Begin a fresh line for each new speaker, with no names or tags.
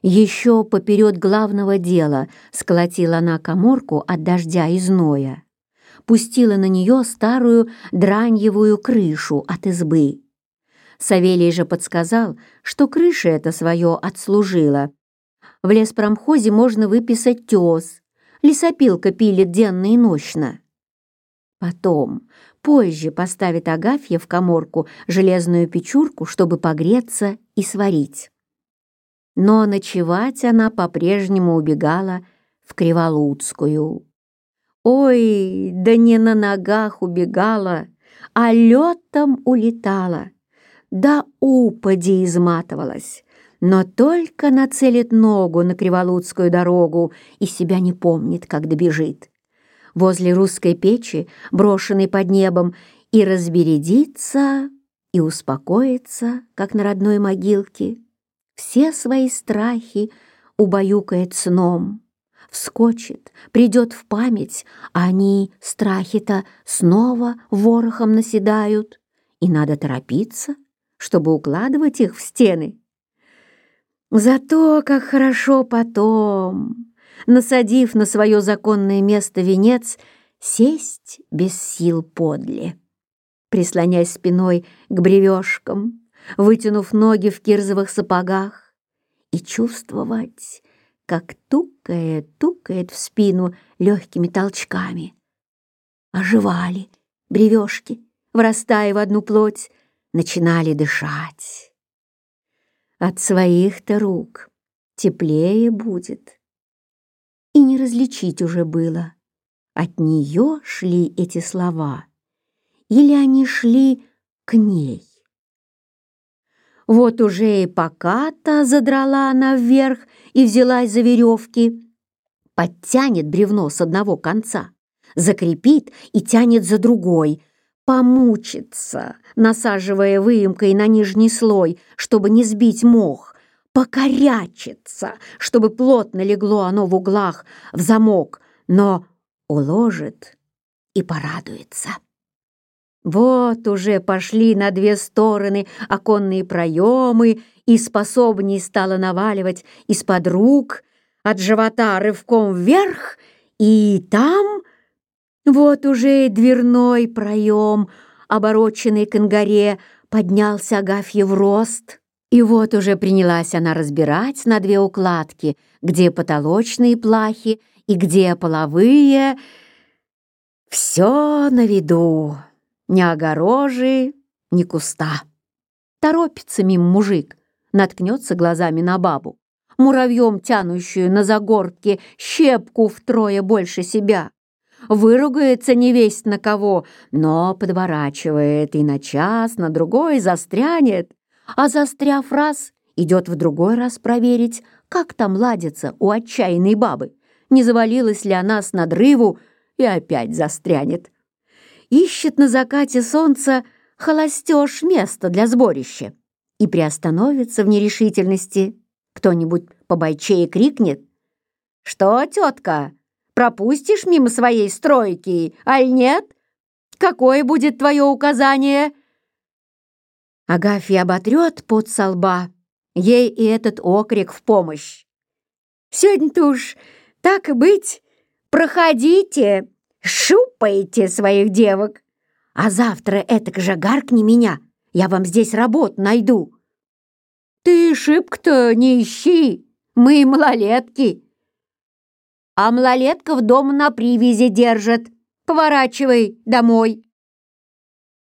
Еще поперед главного дела сколотила она каморку от дождя и зноя, пустила на нее старую драньевую крышу от избы. Савелий же подсказал, что крыша эта свое отслужила. В леспромхозе можно выписать тес, лесопилка пилит денно и нощно. Потом, позже поставит Агафья в каморку железную печурку, чтобы погреться и сварить. Но ночевать она по-прежнему убегала в Криволудскую. Ой, да не на ногах убегала, а летом улетала, да упади изматывалась, но только нацелит ногу на Криволудскую дорогу и себя не помнит, как добежит. Возле русской печи, брошенной под небом, и разбередится, и успокоится, как на родной могилке. Все свои страхи убаюкает сном, вскочит, придет в память, а они, страхи-то, снова ворохом наседают, и надо торопиться, чтобы укладывать их в стены. Зато как хорошо потом, насадив на свое законное место венец, сесть без сил подле, прислонясь спиной к бревешкам, вытянув ноги в кирзовых сапогах, и чувствовать, как тукает в спину легкими толчками. Оживали бревешки, врастая в одну плоть, начинали дышать. От своих-то рук теплее будет. И не различить уже было, от нее шли эти слова, или они шли к ней. Вот уже и поката задрала она вверх и взялась за веревки, подтянет бревно с одного конца, закрепит и тянет за другой, помучится, насаживая выемкой на нижний слой, чтобы не сбить мох, покорячится, чтобы плотно легло оно в углах в замок, но уложит и порадуется. Вот уже пошли на две стороны оконные проемы, и способней стала наваливать из-под рук, от живота рывком вверх, и там вот уже дверной проем, обороченный к ангаре, поднялся Агафье в рост, и вот уже принялась она разбирать на две укладки, где потолочные плахи и где половые. Все на виду. Ни огорожи, ни куста. Торопится мимо мужик, наткнется глазами на бабу, муравьем тянущую на загорбке щепку втрое больше себя. Выругается невесть на кого, но подворачивает и на час, на другой застрянет, а застряв раз, идет в другой раз проверить, как там ладится у отчаянной бабы, не завалилась ли она с надрыву, и опять застрянет. Ищет на закате солнца холостёж место для сборища и приостановится в нерешительности. Кто-нибудь побойчее крикнет: «Что, тетка, пропустишь мимо своей стройки, аль нет? Какое будет твое указание?» Агафья оботрет пот со лба, ей и этот окрик в помощь. «Сегодня-то уж так и быть, проходите, шупайте своих девок, а завтра этак же гаркни меня, я вам здесь работу найду». «Ты шибко-то не ищи, мы малолетки». «А малолетков дома на привязи держат, поворачивай домой».